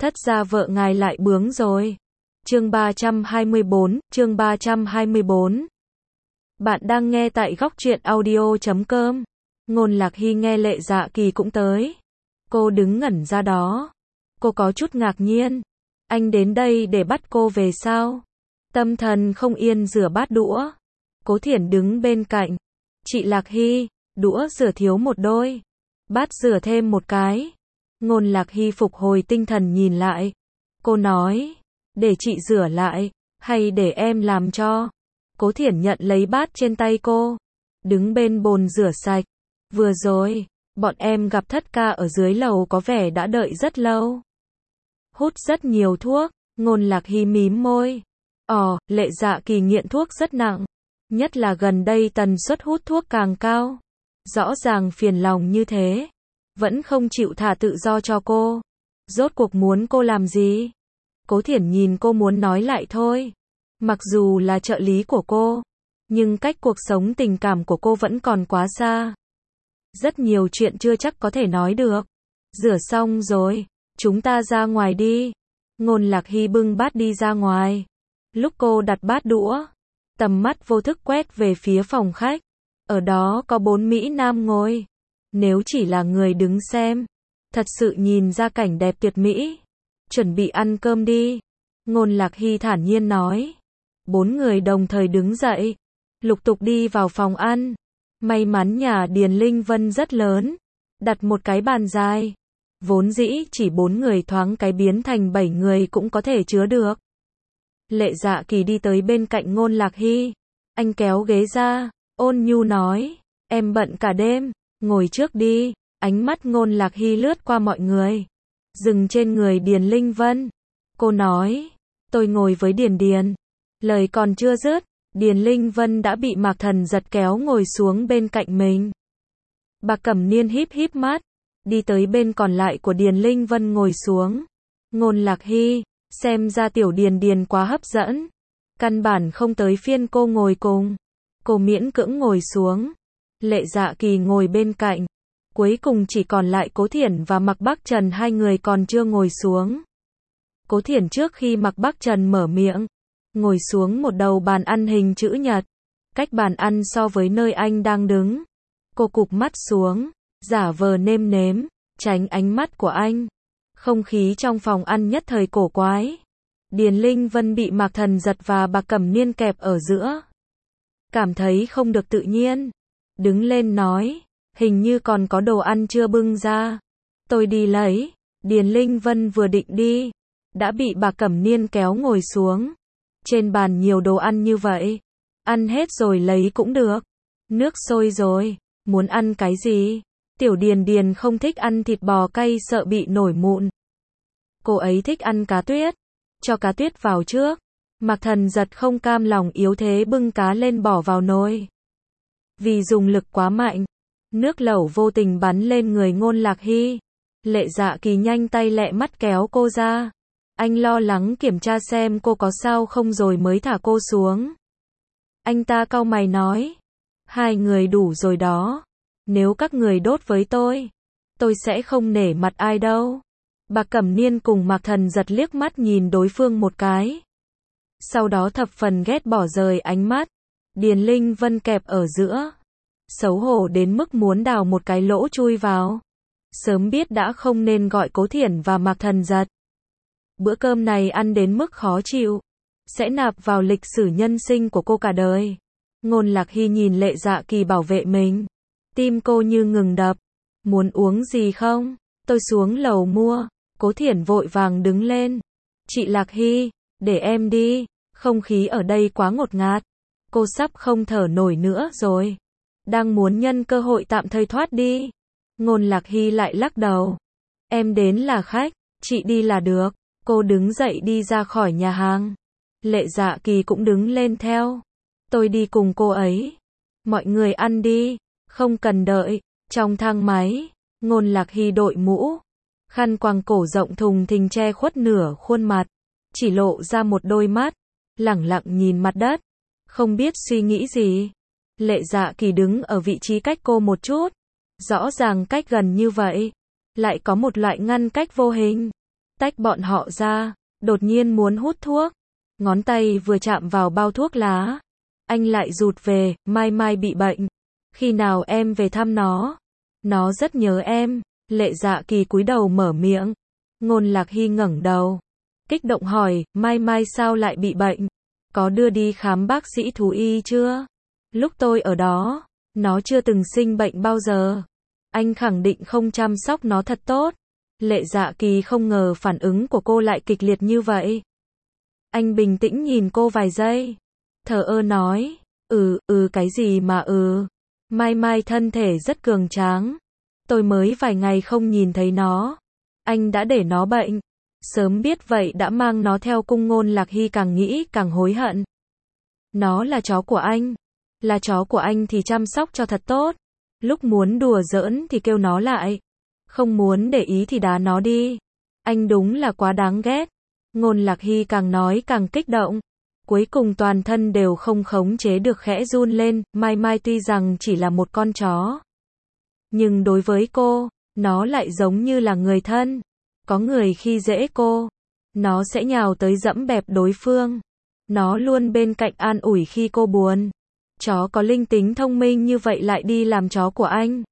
Thất gia vợ ngài lại bướng rồi. Chương 324. Bạn đang nghe tại góc truyện audio.com. Ngôn Lạc Hy nghe Lệ Dạ Kỳ cũng tới. Cô đứng ngẩn ra đó. Cô có chút ngạc nhiên. Anh đến đây để bắt cô về sao? Tâm thần không yên rửa bát đũa. Cố Thiển đứng bên cạnh. Chị Lạc Hy, đũa rửa thiếu một đôi. Bát rửa thêm một cái. Ngôn Lạc Hy phục hồi tinh thần nhìn lại. Cô nói, để chị rửa lại, hay để em làm cho? Cố Thiển nhận lấy bát trên tay cô. Đứng bên bồn rửa sạch. Vừa rồi, bọn em gặp Thất ca ở dưới lầu có vẻ đã đợi rất lâu. Hút rất nhiều thuốc. Ngôn Lạc Hy mím môi. Lệ Dạ Kỳ nghiện thuốc rất nặng. Nhất là gần đây tần suất hút thuốc càng cao. Rõ ràng phiền lòng như thế. Vẫn không chịu thả tự do cho cô. Rốt cuộc muốn cô làm gì? Cố Thiển nhìn cô muốn nói lại thôi. Mặc dù là trợ lý của cô, nhưng cách cuộc sống tình cảm của cô vẫn còn quá xa. Rất nhiều chuyện chưa chắc có thể nói được. Rửa xong rồi, chúng ta ra ngoài đi. Ngôn Lạc Hy bưng bát đi ra ngoài. Lúc cô đặt bát đũa, tầm mắt vô thức quét về phía phòng khách. Ở đó có 4 mỹ nam ngồi. Nếu chỉ là người đứng xem, thật sự nhìn ra cảnh đẹp tuyệt mỹ. Chuẩn bị ăn cơm đi. Ngôn Lạc Hy thản nhiên nói. 4 người đồng thời đứng dậy, lục tục đi vào phòng ăn. May mắn nhà Điền Linh Vân rất lớn, đặt một cái bàn dài. Vốn dĩ chỉ 4 người thoáng cái biến thành 7 người cũng có thể chứa được. Lệ Dạ Kỳ đi tới bên cạnh Ngôn Lạc Hy. Anh kéo ghế ra, ôn nhu nói, em bận cả đêm, ngồi trước đi. Ánh mắt Ngôn Lạc Hy lướt qua mọi người, dừng trên người Điền Linh Vân. Cô nói, tôi ngồi với Điền Điền. Lời còn chưa dứt, Điền Linh Vân đã bị Mạc Thần Giật kéo ngồi xuống bên cạnh mình. Bạc Cẩm Niên híp híp mắt, đi tới bên còn lại của Điền Linh Vân ngồi xuống. Ngôn Lạc Hy, xem ra tiểu Điền Điền quá hấp dẫn. Căn bản không tới phiên cô ngồi cùng. Cô miễn cưỡng ngồi xuống. Lệ Dạ Kỳ ngồi bên cạnh. Cuối cùng chỉ còn lại Cố Thiển và Mạc Bắc Trần, hai người còn chưa ngồi xuống. Cố Thiển trước khi Mạc Bắc Trần mở miệng, ngồi xuống một đầu bàn ăn hình chữ nhật. Cách bàn ăn so với nơi anh đang đứng. Cô cụp mắt xuống, giả vờ nêm nếm, tránh ánh mắt của anh. Không khí trong phòng ăn nhất thời cổ quái. Điền Linh Vân bị Mạc Thần Giật và Bạc Cẩm Niên kẹp ở giữa. Cảm thấy không được tự nhiên. Đứng lên nói, hình như còn có đồ ăn chưa bưng ra. Tôi đi lấy. Điền Linh Vân vừa định đi, đã bị Bạc Cẩm Niên kéo ngồi xuống. Trên bàn nhiều đồ ăn như vậy. Ăn hết rồi lấy cũng được. Nước sôi rồi. Muốn ăn cái gì? Tiểu Điền Điền không thích ăn thịt bò cay sợ bị nổi mụn. Cô ấy thích ăn cá tuyết. Cho cá tuyết vào trước. Mạc Thần Giật không cam lòng yếu thế bưng cá lên bỏ vào nồi. Vì dùng lực quá mạnh, nước lẩu vô tình bắn lên người Ngôn Lạc Hy. Lệ Dạ Kỳ nhanh tay lẹ mắt kéo cô ra. Anh lo lắng kiểm tra xem cô có sao không rồi mới thả cô xuống. Anh ta cau mày nói, 2 người đủ rồi đó. Nếu các người đốt với tôi sẽ không nể mặt ai đâu. Bạc Cẩm Niên cùng Mạc Thần Giật liếc mắt nhìn đối phương một cái. Sau đó thập phần ghét bỏ rời ánh mắt. Điền Linh Vân kẹp ở giữa. Xấu hổ đến mức muốn đào một cái lỗ chui vào. Sớm biết đã không nên gọi Cố Thiển và Mạc Thần Giật. Bữa cơm này ăn đến mức khó chịu. Sẽ nạp vào lịch sử nhân sinh của cô cả đời. Ngôn Lạc Hy nhìn Lệ Dạ Kỳ bảo vệ mình. Tim cô như ngừng đập. Muốn uống gì không? Tôi xuống lầu mua. Cố Thiển vội vàng đứng lên. Chị Lạc Hy, để em đi. Không khí ở đây quá ngột ngạt. Cô sắp không thở nổi nữa rồi. Đang muốn nhân cơ hội tạm thời thoát đi. Ngôn Lạc Hy lại lắc đầu. Em đến là khách, chị đi là được. Cô đứng dậy đi ra khỏi nhà hàng. Lệ Dạ Kỳ cũng đứng lên theo. Tôi đi cùng cô ấy. Mọi người ăn đi, không cần đợi. Trong thang máy, Ngôn Lạc Hy đội mũ, khăn quàng cổ rộng thùng thình che khuất nửa khuôn mặt, chỉ lộ ra một đôi mắt, lẳng lặng nhìn mặt đất, không biết suy nghĩ gì. Lệ Dạ Kỳ đứng ở vị trí cách cô một chút, rõ ràng cách gần như vậy, lại có một loại ngăn cách vô hình. tách bọn họ ra, đột nhiên muốn hút thuốc. Ngón tay vừa chạm vào bao thuốc lá, anh lại rụt về, Mai Mai bị bệnh. Khi nào em về thăm nó? Nó rất nhớ em. Lệ Dạ Kỳ cúi đầu mở miệng. Ngôn Lạc Hy ngẩng đầu, kích động hỏi, Mai Mai sao lại bị bệnh? Có đưa đi khám bác sĩ thú y chưa? Lúc tôi ở đó, nó chưa từng sinh bệnh bao giờ. Anh khẳng định không chăm sóc nó thật tốt. Lệ Dạ Kỳ không ngờ phản ứng của cô lại kịch liệt như vậy. Anh bình tĩnh nhìn cô vài giây, thờ ơ nói, cái gì mà Mai Mai thân thể rất cường tráng. Tôi mới vài ngày không nhìn thấy nó. Anh đã để nó bệnh. Sớm biết vậy đã mang nó theo cung. Ngôn Lạc Hy càng nghĩ càng hối hận. Nó là chó của anh. Là chó của anh thì chăm sóc cho thật tốt. Lúc muốn đùa giỡn thì kêu nó lại. Không muốn để ý thì đá nó đi. Anh đúng là quá đáng ghét. Ngôn Lạc Hy càng nói càng kích động. Cuối cùng toàn thân đều không khống chế được khẽ run lên. Mai Mai tuy rằng chỉ là một con chó, nhưng đối với cô, nó lại giống như là người thân. Có người khi dễ cô, nó sẽ nhào tới dẫm bẹp đối phương. Nó luôn bên cạnh an ủi khi cô buồn. Chó có linh tính thông minh như vậy lại đi làm chó của anh.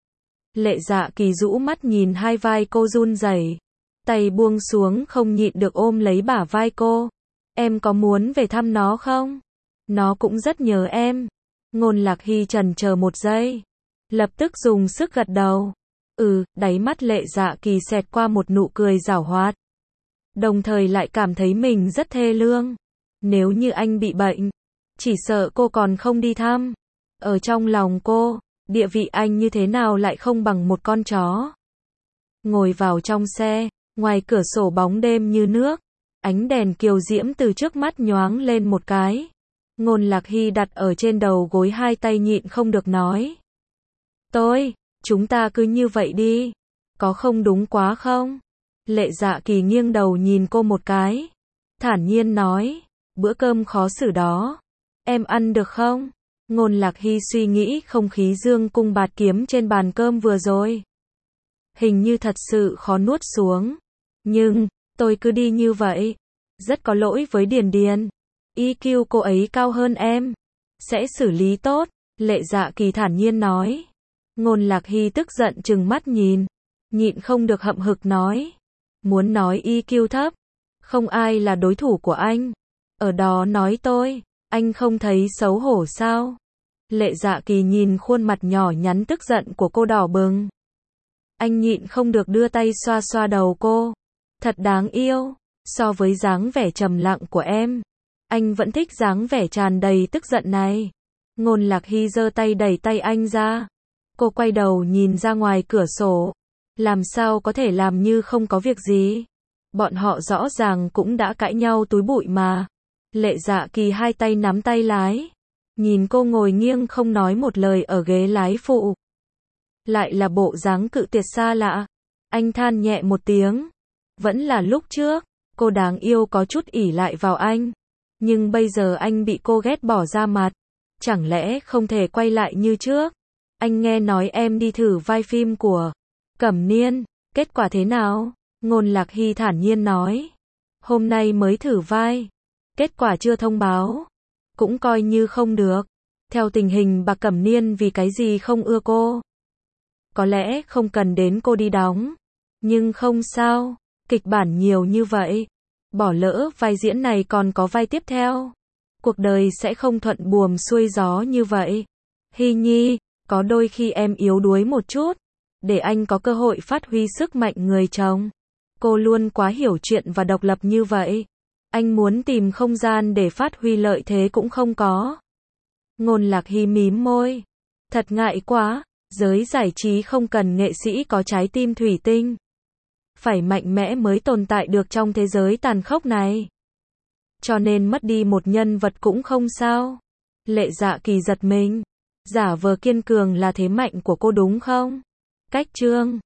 Lệ Dạ Kỳ rũ mắt nhìn hai vai cô run rẩy, tay buông xuống không nhịn được ôm lấy bả vai cô. Em có muốn về thăm nó không? Nó cũng rất nhớ em. Ngôn Lạc Hy chần chờ một giây, lập tức dùng sức gật đầu. Đáy mắt Lệ Dạ Kỳ xẹt qua một nụ cười giảo hoạt. Đồng thời lại cảm thấy mình rất thê lương. Nếu như anh bị bệnh, chỉ sợ cô còn không đi thăm. Ở trong lòng cô, địa vị anh như thế nào lại không bằng một con chó. Ngồi vào trong xe, ngoài cửa sổ bóng đêm như nước, ánh đèn kiều diễm từ trước mắt nhoáng lên một cái. Ngôn Lạc Hy đặt ở trên đầu gối hai tay nhịn không được nói. Chúng ta cứ như vậy đi. Có không đúng quá không? Lệ Dạ Kỳ nghiêng đầu nhìn cô một cái, thản nhiên nói, bữa cơm khó xử đó, em ăn được không? Ngôn Lạc Hy suy nghĩ không khí dương cung bạt kiếm trên bàn cơm vừa rồi. Hình như thật sự khó nuốt xuống. Nhưng, tôi cứ đi như vậy. Rất có lỗi với Điền Điền. EQ cô ấy cao hơn em. Sẽ xử lý tốt. Lệ Dạ Kỳ thản nhiên nói. Ngôn Lạc Hy tức giận trừng mắt nhìn. Nhịn không được hậm hực nói. Muốn nói EQ thấp. Không ai là đối thủ của anh. Ở đó nói anh không thấy xấu hổ sao? Lệ Dạ Kỳ nhìn khuôn mặt nhỏ nhắn tức giận của cô đỏ bừng. Anh nhịn không được đưa tay xoa xoa đầu cô. Thật đáng yêu. So với dáng vẻ trầm lặng của em, anh vẫn thích dáng vẻ tràn đầy tức giận này. Ngôn Lạc Hy giơ tay đẩy tay anh ra. Cô quay đầu nhìn ra ngoài cửa sổ. Làm sao có thể làm như không có việc gì? Bọn họ rõ ràng cũng đã cãi nhau túi bụi mà. Lệ Dạ Kỳ hai tay nắm tay lái. Nhìn cô ngồi nghiêng không nói một lời ở ghế lái phụ. Lại là bộ dáng cự tuyệt xa lạ. Anh than nhẹ một tiếng. Vẫn là lúc trước, cô đáng yêu có chút ỷ lại vào anh. Nhưng bây giờ anh bị cô ghét bỏ ra mặt. Chẳng lẽ không thể quay lại như trước? Anh nghe nói em đi thử vai phim của Cẩm Niên. Kết quả thế nào? Ngôn Lạc Hy thản nhiên nói. Hôm nay mới thử vai. Kết quả chưa thông báo. Cũng coi như không được. Theo tình hình bà Cẩm Niên vì cái gì không ưa cô? Có lẽ không cần đến cô đi đóng. Nhưng không sao. Kịch bản nhiều như vậy. Bỏ lỡ vai diễn này còn có vai tiếp theo. Cuộc đời sẽ không thuận buồm xuôi gió như vậy. Hy Nhi, có đôi khi em yếu đuối một chút. Để anh có cơ hội phát huy sức mạnh người chồng. Cô luôn quá hiểu chuyện và độc lập như vậy. Anh muốn tìm không gian để phát huy lợi thế cũng không có. Ngôn Lạc Hy mím môi. Thật ngại quá. Giới giải trí không cần nghệ sĩ có trái tim thủy tinh. Phải mạnh mẽ mới tồn tại được trong thế giới tàn khốc này. Cho nên mất đi một nhân vật cũng không sao. Lệ Dạ Kỳ giật mình. Giả vờ kiên cường là thế mạnh của cô đúng không? Cách chương